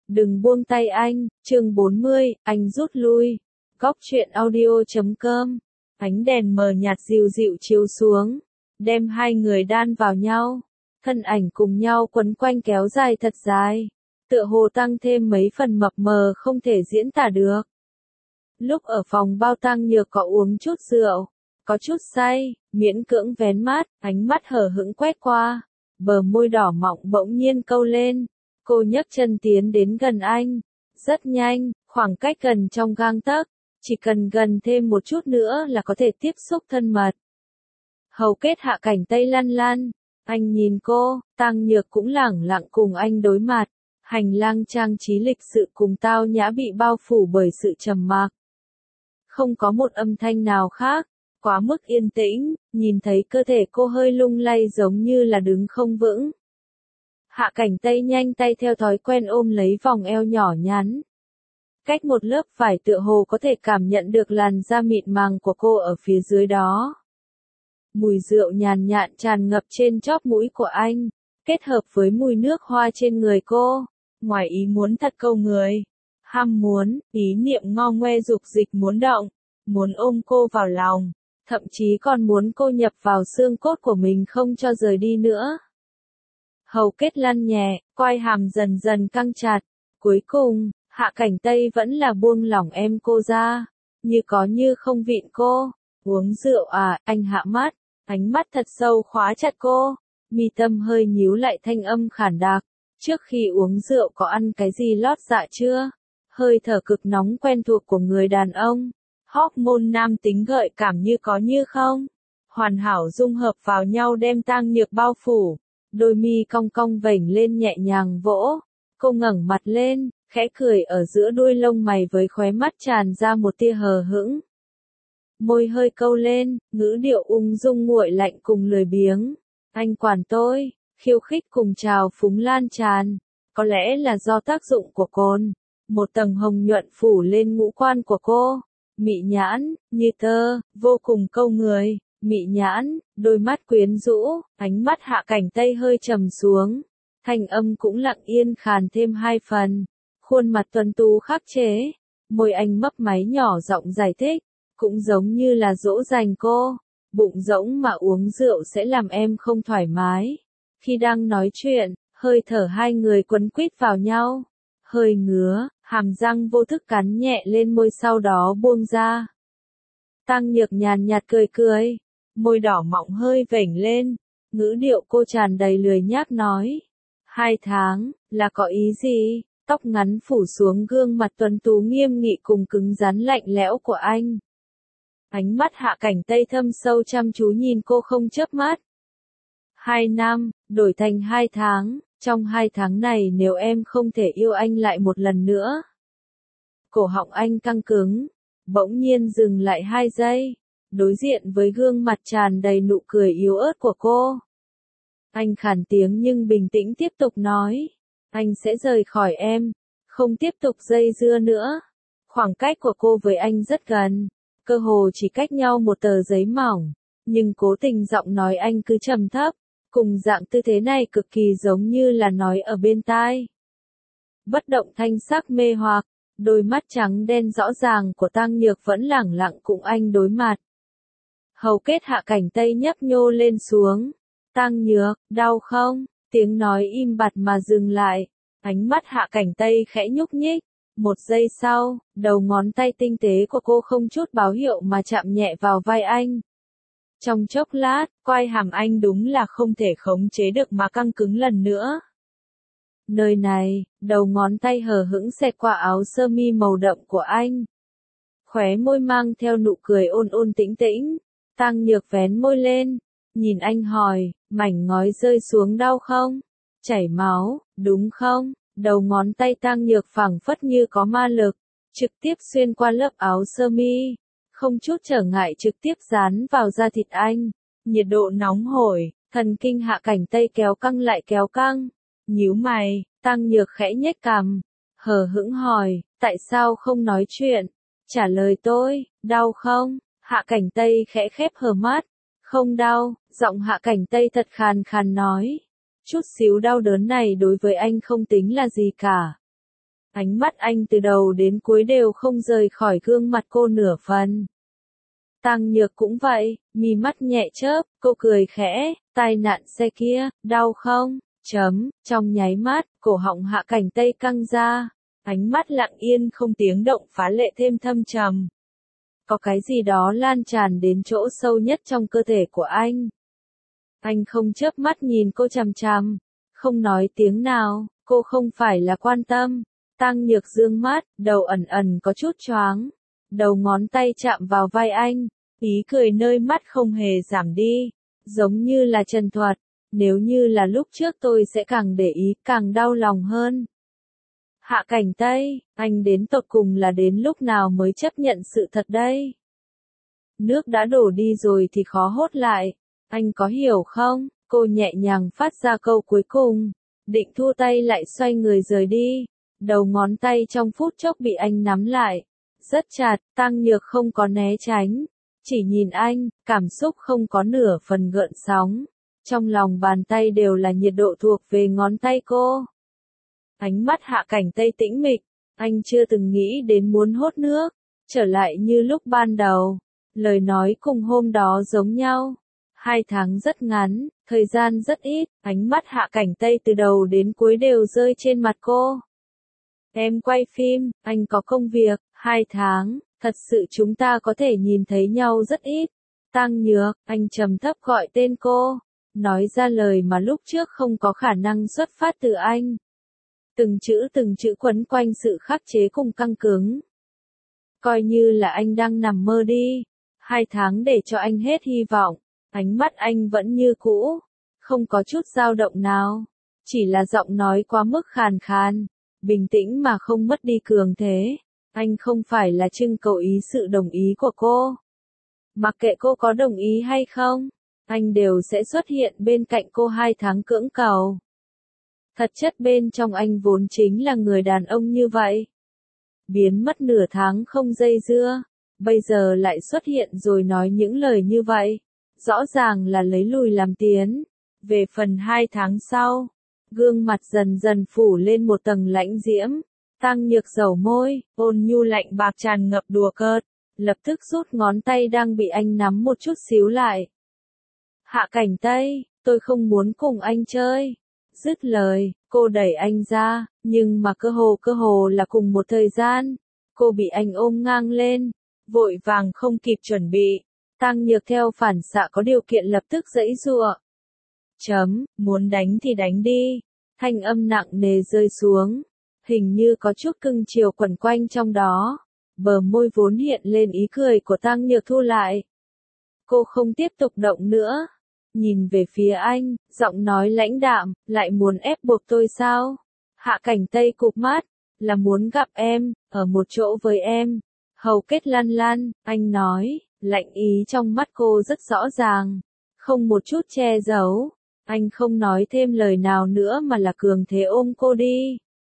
Đừng buông tay anh, chương 40, anh rút lui. Góc truyện audio.com. Ánh đèn mờ nhạt dịu dịu chiếu xuống, đem hai người đan vào nhau. Thân ảnh cùng nhau quấn quanh kéo dài thật dài, tựa hồ tăng thêm mấy phần mập mờ không thể diễn tả được. Lúc ở phòng bao Tăng Nhược có uống chút rượu, có chút say, miễn cưỡng vén mắt, ánh mắt hờ hững quét qua, bờ môi đỏ mọng bỗng nhiên câu lên. Cô nhấc chân tiến đến gần anh, rất nhanh, khoảng cách gần trong gang tấc, chỉ cần gần thêm một chút nữa là có thể tiếp xúc thân mật. Hầu kết Hạ Cảnh Tây lăn lăn, anh nhìn cô, Tăng Nhược cũng lẳng lặng cùng anh đối mặt. Hành lang trang trí lịch sự cùng tao nhã bị bao phủ bởi sự trầm mặc. Không có một âm thanh nào khác, quá mức yên tĩnh, nhìn thấy cơ thể cô hơi lung lay giống như là đứng không vững. Hạ Cảnh Tây nhanh tay theo thói quen ôm lấy vòng eo nhỏ nhắn. Cách một lớp vải tựa hồ có thể cảm nhận được làn da mịn màng của cô ở phía dưới đó. Mùi rượu nhàn nhạt tràn ngập trên chóp mũi của anh, kết hợp với mùi nước hoa trên người cô. Ngoài ý muốn thật câu người. Ham muốn, ý niệm ngo ngoe dục dịch muốn động, muốn ôm cô vào lòng, thậm chí còn muốn cô nhập vào xương cốt của mình không cho rời đi nữa. Hầu kết lăn nhẹ, quai hàm dần dần căng chặt. Cuối cùng, Hạ Cảnh Tây vẫn là buông lỏng em cô ra, như có như không vịn cô. Uống rượu à, anh hạ mắt, ánh mắt thật sâu khóa chặt cô, mi tâm hơi nhíu lại thanh âm khản đặc. Trước khi uống rượu có ăn cái gì lót dạ chưa? Hơi thở cực nóng quen thuộc của người đàn ông. Hormone nam tính gợi cảm như có như không. Hoàn hảo dung hợp vào nhau đem Tăng Nhược bao phủ. Đôi mi cong cong vểnh lên nhẹ nhàng vỗ. Cô ngẩng mặt lên, khẽ cười ở giữa đuôi lông mày với khóe mắt tràn ra một tia hờ hững. Môi hơi câu lên, ngữ điệu ung dung nguội lạnh cùng lười biếng. Anh quản tôi. Khiêu khích cùng trào phúng lan tràn, có lẽ là do tác dụng của cồn. Một tầng hồng nhuận phủ lên ngũ quan của cô, mị nhãn, như tơ, vô cùng câu người, mị nhãn, đôi mắt quyến rũ, ánh mắt Hạ Cảnh Tây hơi trầm xuống, thanh âm cũng lặng yên khàn thêm hai phần, khuôn mặt tuấn tú khắc chế, môi anh mấp máy nhỏ giọng giải thích, cũng giống như là dỗ dành cô, bụng rỗng mà uống rượu sẽ làm em không thoải mái. Khi đang nói chuyện, hơi thở hai người quấn quýt vào nhau. Hơi ngứa, hàm răng vô thức cắn nhẹ lên môi sau đó buông ra. Tăng Nhược nhàn nhạt cười cười, môi đỏ mọng hơi vểnh lên, ngữ điệu cô tràn đầy lười nhác nói. 2 tháng, là có ý gì? Tóc ngắn phủ xuống gương mặt tuấn tú nghiêm nghị cùng cứng rắn lạnh lẽo của anh. Ánh mắt Hạ Cảnh Tây thâm sâu chăm chú nhìn cô không chớp mắt. 2 năm, đổi thành 2 tháng, trong 2 tháng này nếu em không thể yêu anh lại một lần nữa. Cổ họng anh căng cứng, bỗng nhiên dừng lại 2 giây, đối diện với gương mặt tràn đầy nụ cười yếu ớt của cô. Anh khàn tiếng nhưng bình tĩnh tiếp tục nói, anh sẽ rời khỏi em, không tiếp tục dây dưa nữa. Khoảng cách của cô với anh rất gần, cơ hồ chỉ cách nhau một tờ giấy mỏng, nhưng cố tình giọng nói anh cứ trầm thấp. Cùng dạng tư thế này cực kỳ giống như là nói ở bên tai. Bất động thanh sắc mê hoặc, đôi mắt trắng đen rõ ràng của Tăng Nhược vẫn lẳng lặng cùng anh đối mặt. Hầu kết Hạ Cảnh Tây nhấp nhô lên xuống. Tăng Nhược, đau không? Tiếng nói im bặt mà dừng lại. Ánh mắt Hạ Cảnh Tây khẽ nhúc nhích. Một giây sau, đầu ngón tay tinh tế của cô không chút báo hiệu mà chạm nhẹ vào vai anh. Trong chốc lát, quai hàm anh đúng là không thể khống chế được mà căng cứng lần nữa. Nơi này, đầu ngón tay hờ hững xẹt qua áo sơ mi màu đậm của anh. Khóe môi mang theo nụ cười ôn ôn tĩnh tĩnh. Tăng Nhược vén môi lên, nhìn anh hỏi, mảnh ngói rơi xuống đau không? Chảy máu, đúng không? Đầu ngón tay Tăng Nhược phảng phất như có ma lực, trực tiếp xuyên qua lớp áo sơ mi. Không chút trở ngại trực tiếp dán vào da thịt anh. Nhiệt độ nóng hổi, thần kinh Hạ Cảnh Tây kéo căng lại kéo căng. Nhíu mày, Tăng Nhược khẽ nhếch cằm, hờ hững hỏi, tại sao không nói chuyện? Trả lời tôi, đau không? Hạ Cảnh Tây khẽ khép hờ mắt. Không đau, giọng Hạ Cảnh Tây thật khàn khàn nói. Chút xíu đau đớn này đối với anh không tính là gì cả. Ánh mắt anh từ đầu đến cuối đều không rời khỏi gương mặt cô nửa phần. Tăng Nhược cũng vậy, mí mắt nhẹ chớp, cô cười khẽ, tai nạn xe kia, đau không? Trong nháy mắt, cổ họng Hạ Cảnh Tây căng ra, ánh mắt lặng yên không tiếng động phá lệ thêm thâm trầm. Có cái gì đó lan tràn đến chỗ sâu nhất trong cơ thể của anh. Anh không chớp mắt nhìn cô chằm chằm, không nói tiếng nào, cô không phải là quan tâm. Tăng Nhược dương mắt, đầu ẩn ẩn có chút choáng. Đầu ngón tay chạm vào vai anh, ý cười nơi mắt không hề giảm đi, giống như là trần thuật. Nếu như là lúc trước tôi sẽ càng để ý, càng đau lòng hơn. Hạ Cảnh Tây, anh đến tột cùng là đến lúc nào mới chấp nhận sự thật đây? Nước đã đổ đi rồi thì khó hốt lại, anh có hiểu không? Cô nhẹ nhàng phát ra câu cuối cùng, định thu tay lại xoay người rời đi. Đầu ngón tay trong phút chốc bị anh nắm lại, rất chặt. Tăng Nhược không có né tránh, chỉ nhìn anh, cảm xúc không có nửa phần gợn sóng. Trong lòng bàn tay đều là nhiệt độ thuộc về ngón tay cô. Ánh mắt Hạ Cảnh Tây tĩnh mịch, anh chưa từng nghĩ đến muốn hốt nước, trở lại như lúc ban đầu. Lời nói cùng hôm đó giống nhau. 2 tháng rất ngắn, thời gian rất ít, ánh mắt Hạ Cảnh Tây từ đầu đến cuối đều rơi trên mặt cô. Em quay phim, anh có công việc, 2 tháng, thật sự chúng ta có thể nhìn thấy nhau rất ít. Tăng Nhược, anh trầm thấp gọi tên cô, nói ra lời mà lúc trước không có khả năng xuất phát từ anh. Từng chữ quấn quanh sự khắc chế cùng căng cứng. Coi như là anh đang nằm mơ đi. 2 tháng để cho anh hết hy vọng. Ánh mắt anh vẫn như cũ, không có chút dao động nào. Chỉ là giọng nói quá mức khàn khàn, bình tĩnh mà không mất đi cường thế. Anh không phải là trưng cầu ý sự đồng ý của cô. Mặc kệ cô có đồng ý hay không, anh đều sẽ xuất hiện bên cạnh cô 2 tháng cưỡng cầu. Thật chất bên trong anh vốn chính là người đàn ông như vậy. Biến mất nửa tháng không dây dưa, bây giờ lại xuất hiện rồi nói những lời như vậy. Rõ ràng là lấy lùi làm tiến. Về phần 2 tháng sau, gương mặt dần dần phủ lên một tầng lãnh diễm. Tăng Nhược dầu môi, ôn nhu lạnh bạc tràn ngập đùa cợt, lập tức rút ngón tay đang bị anh nắm một chút xíu lại. Hạ Cảnh Tây, tôi không muốn cùng anh chơi. Dứt lời, cô đẩy anh ra, nhưng mà cơ hồ là cùng một thời gian. Cô bị anh ôm ngang lên, vội vàng không kịp chuẩn bị. Tăng Nhược theo phản xạ có điều kiện lập tức giãy giụa. Muốn đánh thì đánh đi. Thanh âm nặng nề rơi xuống. Hình như có chút cưng chiều quẩn quanh trong đó. Bờ môi vốn hiện lên ý cười của Tăng Nhược thu lại. Cô không tiếp tục động nữa. Nhìn về phía anh, giọng nói lãnh đạm, lại muốn ép buộc tôi sao? Hạ Cảnh Tây cụp mắt, là muốn gặp em, ở một chỗ với em. Hầu kết lăn lăn, anh nói, lạnh ý trong mắt cô rất rõ ràng. Không một chút che giấu. Anh không nói thêm lời nào nữa mà là cường thế ôm cô đi.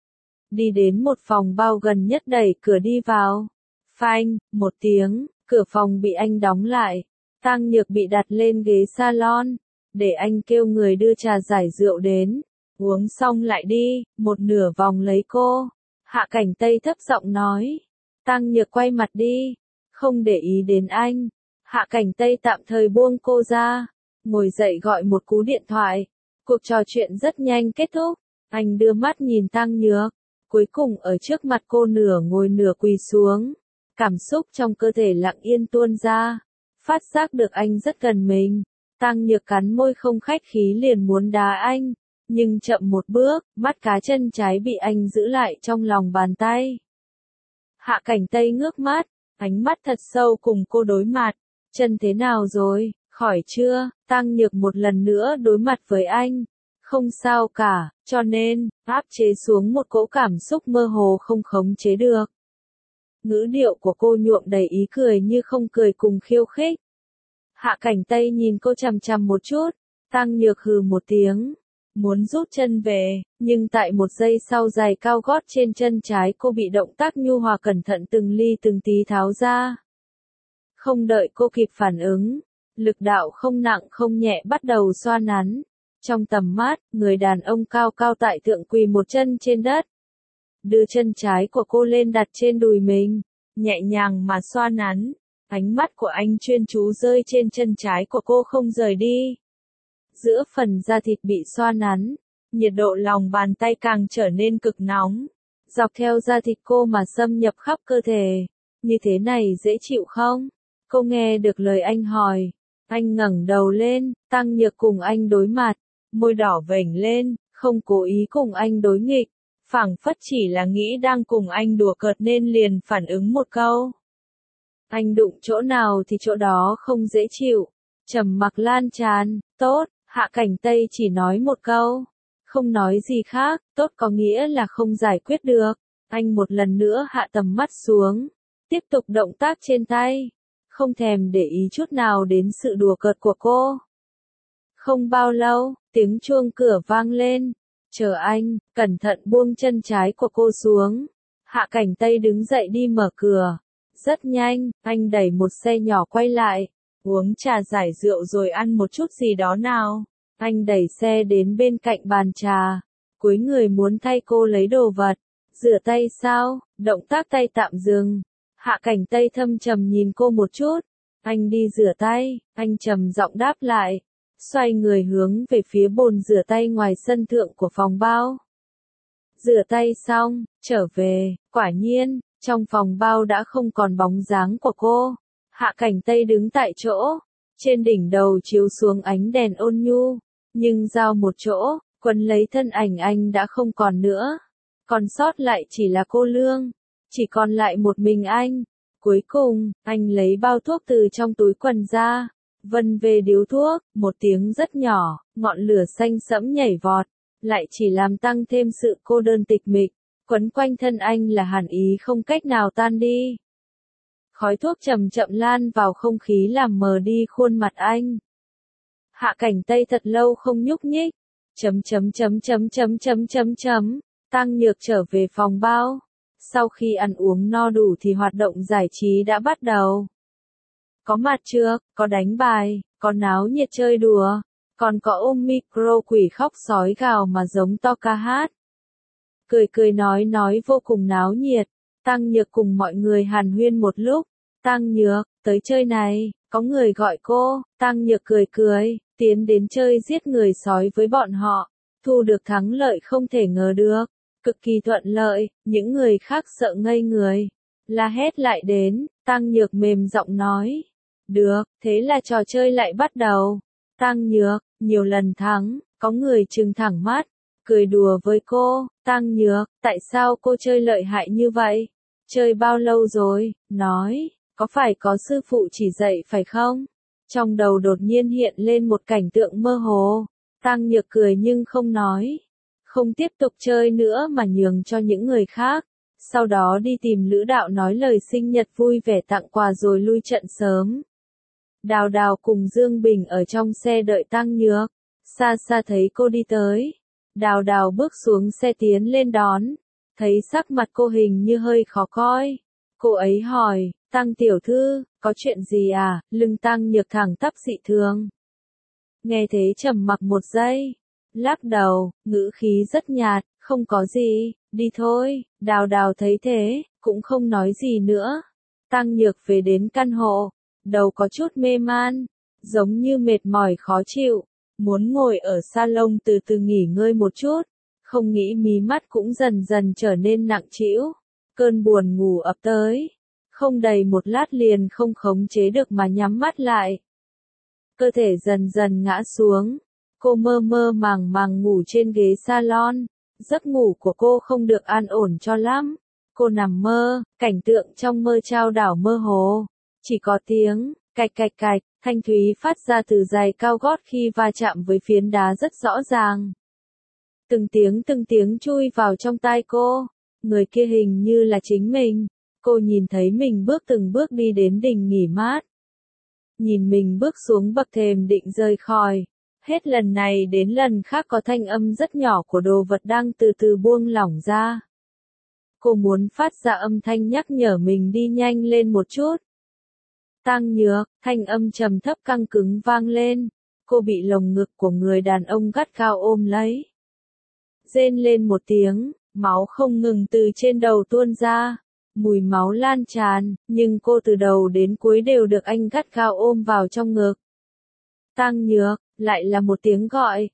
Đi đến một phòng bao gần nhất đẩy cửa đi vào. Phanh, một tiếng, cửa phòng bị anh đóng lại. Tăng Nhược bị đặt lên ghế salon, để anh kêu người đưa trà giải rượu đến. Uống xong lại đi, một nửa vòng lấy cô. Hạ Cảnh Tây thấp giọng nói. Tăng Nhược quay mặt đi, không để ý đến anh. Hạ Cảnh Tây tạm thời buông cô ra, ngồi dậy gọi một cú điện thoại. Cuộc trò chuyện rất nhanh kết thúc. Anh đưa mắt nhìn Tăng Nhược, cuối cùng ở trước mặt cô nửa ngồi nửa quỳ xuống. Cảm xúc trong cơ thể lặng yên tuôn ra. Phát giác được anh rất gần mình. Tăng Nhược cắn môi không khách khí liền muốn đá anh. Nhưng chậm một bước, mắt cá chân trái bị anh giữ lại trong lòng bàn tay. Hạ Cảnh Tây ngước mắt, ánh mắt thật sâu cùng cô đối mặt. Chân thế nào rồi, khỏi chưa? Tăng Nhược một lần nữa đối mặt với anh. Không sao cả, cho nên, áp chế xuống một cỗ cảm xúc mơ hồ không khống chế được. Ngữ điệu của cô nhuộm đầy ý cười như không cười cùng khiêu khích. Hạ Cảnh Tây nhìn cô chằm chằm một chút, Tăng Nhược hừ một tiếng, muốn rút chân về, nhưng tại một giây sau giày cao gót trên chân trái cô bị động tác nhu hòa cẩn thận từng ly từng tí tháo ra. Không đợi cô kịp phản ứng, lực đạo không nặng không nhẹ bắt đầu xoa nắn. Trong tầm mắt, người đàn ông cao cao tại thượng quỳ một chân trên đất. đưa chân trái của cô lên đặt trên đùi mình, nhẹ nhàng mà xoa nắn. Ánh mắt của anh chuyên chú rơi trên chân trái của cô không rời đi. Giữa phần da thịt bị xoa nắn, nhiệt độ lòng bàn tay càng trở nên cực nóng, dọc theo da thịt cô mà xâm nhập khắp cơ thể. Như thế này dễ chịu không? Cô nghe được lời anh hỏi. Anh ngẩng đầu lên, Tăng Nhược cùng anh đối mặt, môi đỏ vểnh lên, không cố ý cùng anh đối nghịch, phảng phất chỉ là nghĩ đang cùng anh đùa cợt nên liền phản ứng một câu. Anh đụng chỗ nào thì chỗ đó không dễ chịu. Trầm mặc lan tràn. Tốt. Hạ Cảnh Tây chỉ nói một câu, không nói gì khác. Tốt có nghĩa là không giải quyết được. Anh một lần nữa hạ tầm mắt xuống, tiếp tục động tác trên tay, không thèm để ý chút nào đến sự đùa cợt của cô. Không bao lâu, tiếng chuông cửa vang lên. Chờ anh, cẩn thận buông chân trái của cô xuống. Hạ Cảnh Tây đứng dậy đi mở cửa. Rất nhanh, anh đẩy một xe nhỏ quay lại. Uống trà giải rượu rồi ăn một chút gì đó nào. Anh đẩy xe đến bên cạnh bàn trà, cúi người muốn thay cô lấy đồ vật. Rửa tay sao? Động tác tay tạm dừng. Hạ Cảnh Tây thâm trầm nhìn cô một chút. Anh đi rửa tay, anh trầm giọng đáp lại. Xoay người hướng về phía bồn rửa tay ngoài sân thượng của phòng bao. Rửa tay xong, trở về, quả nhiên, trong phòng bao đã không còn bóng dáng của cô. Hạ Cảnh Tây đứng tại chỗ, trên đỉnh đầu chiếu xuống ánh đèn ôn nhu, nhưng giao một chỗ, quấn lấy thân ảnh anh đã không còn nữa. Còn sót lại chỉ là cô Lương, chỉ còn lại một mình anh. Cuối cùng, anh lấy bao thuốc từ trong túi quần ra, vân về điếu thuốc, một tiếng rất nhỏ, ngọn lửa xanh sẫm nhảy vọt, lại chỉ làm tăng thêm sự cô đơn tịch mịch. Quấn quanh thân anh là hàn ý không cách nào tan đi. Khói thuốc chậm chậm lan vào không khí làm mờ đi khuôn mặt anh. Hạ Cảnh Tây thật lâu không nhúc nhích. Tăng Nhược trở về phòng bao. Sau khi ăn uống no đủ thì hoạt động giải trí đã bắt đầu. Có mặt trược, có đánh bài, có náo nhiệt chơi đùa, còn có ôm micro quỷ khóc sói gào mà giống to ca hát. Cười cười nói vô cùng náo nhiệt. Tăng Nhược cùng mọi người hàn huyên một lúc. Tăng Nhược, tới chơi này, có người gọi cô. Tăng Nhược cười cười, tiến đến chơi giết người sói với bọn họ. Thu được thắng lợi không thể ngờ được. Cực kỳ thuận lợi, những người khác sợ ngây người. La hét lại đến, Tăng Nhược mềm giọng nói. Được, thế là trò chơi lại bắt đầu. Tăng Nhược, nhiều lần thắng, có người trừng thẳng mắt, cười đùa với cô. Tăng Nhược, tại sao cô chơi lợi hại như vậy? Chơi bao lâu rồi? Nói, có phải có sư phụ chỉ dạy phải không? Trong đầu đột nhiên hiện lên một cảnh tượng mơ hồ. Tăng Nhược cười nhưng không nói. Không tiếp tục chơi nữa mà nhường cho những người khác. Sau đó đi tìm Lữ Đạo nói lời sinh nhật vui vẻ tặng quà rồi lui trận sớm. Đào Đào cùng Dương Bình ở trong xe đợi Tăng Nhược. Xa xa thấy cô đi tới. Đào Đào bước xuống xe tiến lên đón. Thấy sắc mặt cô hình như hơi khó coi. Cô ấy hỏi, Tăng tiểu thư, có chuyện gì à? Lưng Tăng Nhược thẳng tắp dị thường. Nghe thế trầm mặc một giây. Lắc đầu, ngữ khí rất nhạt, không có gì, đi thôi. Đào Đào thấy thế, cũng không nói gì nữa. Tăng Nhược về đến căn hộ, đầu có chút mê man, giống như mệt mỏi khó chịu, muốn ngồi ở salon từ từ nghỉ ngơi một chút, không nghĩ mí mắt cũng dần dần trở nên nặng trĩu, cơn buồn ngủ ập tới, không đầy một lát liền không khống chế được mà nhắm mắt lại. Cơ thể dần dần ngã xuống, cô mơ mơ màng màng ngủ trên ghế salon, giấc ngủ của cô không được an ổn cho lắm. Cô nằm mơ, cảnh tượng trong mơ chao đảo mơ hồ, chỉ có tiếng cạch cạch cạch, thanh thúy phát ra từ giày cao gót khi va chạm với phiến đá rất rõ ràng. Từng tiếng chui vào trong tai cô, người kia hình như là chính mình. Cô nhìn thấy mình từng bước đi đến đình nghỉ mát. Nhìn mình bước xuống bậc thềm định rời khỏi. Hết lần này đến lần khác có thanh âm rất nhỏ của đồ vật đang từ từ buông lỏng ra. Cô muốn phát ra âm thanh nhắc nhở mình đi nhanh lên một chút. Tăng Nhược, thanh âm trầm thấp căng cứng vang lên. Cô bị lồng ngực của người đàn ông gắt gao ôm lấy. Rên lên một tiếng, Máu không ngừng từ trên đầu tuôn ra. Mùi máu lan tràn, nhưng cô từ đầu đến cuối đều được anh gắt gao ôm vào trong ngực. Tăng Nhược, lại là một tiếng gọi.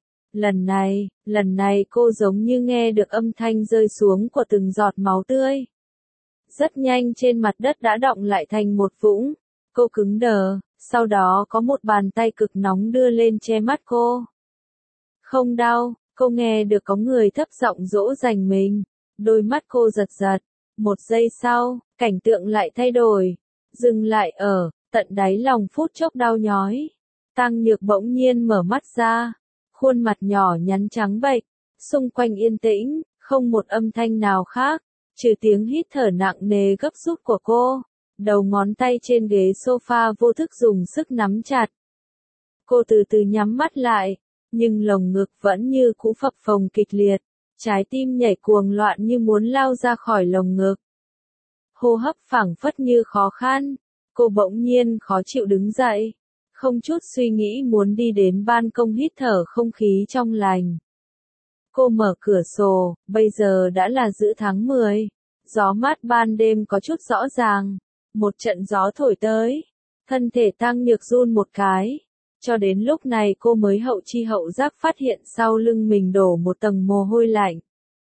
Lần này cô giống như nghe được âm thanh rơi xuống của từng giọt máu tươi. Rất nhanh trên mặt đất đã đọng lại thành một vũng. Cô cứng đờ, sau đó có một bàn tay cực nóng đưa lên che mắt cô. Không đau, cô nghe được có người thấp giọng dỗ dành mình. Đôi mắt cô giật giật. Một giây sau, cảnh tượng lại thay đổi. Dừng lại ở, tận đáy lòng phút chốc đau nhói. Tăng Nhược bỗng nhiên mở mắt ra. Khuôn mặt nhỏ nhắn trắng bệch. Xung quanh yên tĩnh, không một âm thanh nào khác. Trừ tiếng hít thở nặng nề gấp rút của cô. Đầu ngón tay trên ghế sofa vô thức dùng sức nắm chặt. Cô từ từ nhắm mắt lại. Nhưng lồng ngực vẫn như cũ phập phồng kịch liệt. Trái tim nhảy cuồng loạn như muốn lao ra khỏi lồng ngực. Hô hấp phảng phất như khó khăn. Cô bỗng nhiên khó chịu đứng dậy. Không chút suy nghĩ muốn đi đến ban công hít thở không khí trong lành. Cô mở cửa sổ, bây giờ đã là giữa tháng 10. Gió mát ban đêm có chút rõ ràng. Một trận gió thổi tới. Thân thể Tăng Nhược run một cái. Cho đến lúc này cô mới hậu chi hậu giác phát hiện sau lưng mình đổ một tầng mồ hôi lạnh.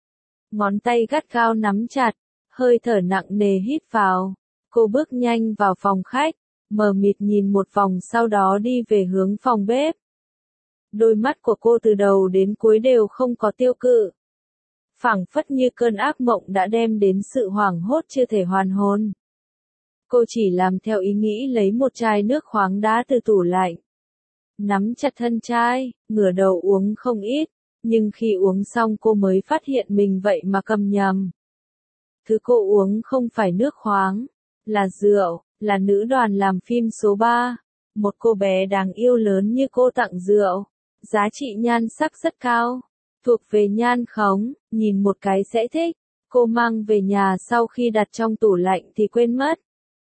Ngón tay gắt gao nắm chặt, hơi thở nặng nề hít vào. Cô bước nhanh vào phòng khách, mờ mịt nhìn một vòng sau đó đi về hướng phòng bếp. Đôi mắt của cô từ đầu đến cuối đều không có tiêu cự. Phảng phất như cơn ác mộng đã đem đến sự hoảng hốt chưa thể hoàn hồn. Cô chỉ làm theo ý nghĩ lấy một chai nước khoáng đá từ tủ lạnh. Nắm chặt thân chai, ngửa đầu uống không ít, nhưng khi uống xong cô mới phát hiện mình vậy mà cầm nhầm. Thứ cô uống không phải nước khoáng, là rượu, là nữ đoàn làm phim số 3. Một cô bé đáng yêu lớn như cô tặng rượu, giá trị nhan sắc rất cao, thuộc về nhan khống, nhìn một cái sẽ thích. Cô mang về nhà sau khi đặt trong tủ lạnh thì quên mất.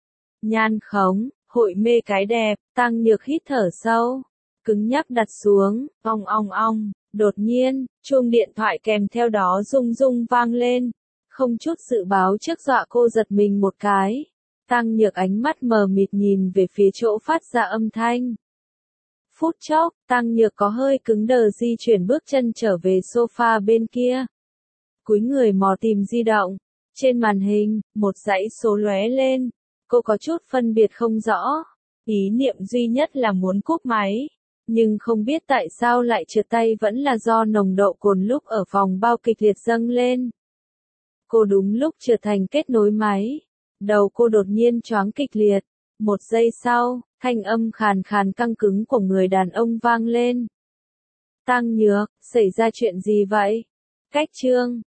Nhan khống, hội mê cái đẹp, Tăng Nhược hít thở sâu, cứng nhắc đặt xuống, ong ong ong, đột nhiên, chuông điện thoại kèm theo đó rung rung vang lên, không chút dự báo trước dọa cô giật mình một cái. Tăng Nhược ánh mắt mờ mịt nhìn về phía chỗ phát ra âm thanh. Phút chốc, Tăng Nhược có hơi cứng đờ di chuyển bước chân trở về sofa bên kia. Cúi người mò tìm di động, trên màn hình, một dãy số lóe lên, cô có chút phân biệt không rõ. Ý niệm duy nhất là muốn cúp máy. Nhưng không biết tại sao lại trượt tay vẫn là do nồng độ cồn lúc ở phòng bao kịch liệt dâng lên. Cô đúng lúc trượt thành kết nối máy. Đầu cô đột nhiên choáng kịch liệt. Một giây sau, thanh âm khàn khàn căng cứng của người đàn ông vang lên. Tăng Nhược, xảy ra chuyện gì vậy? Cách chương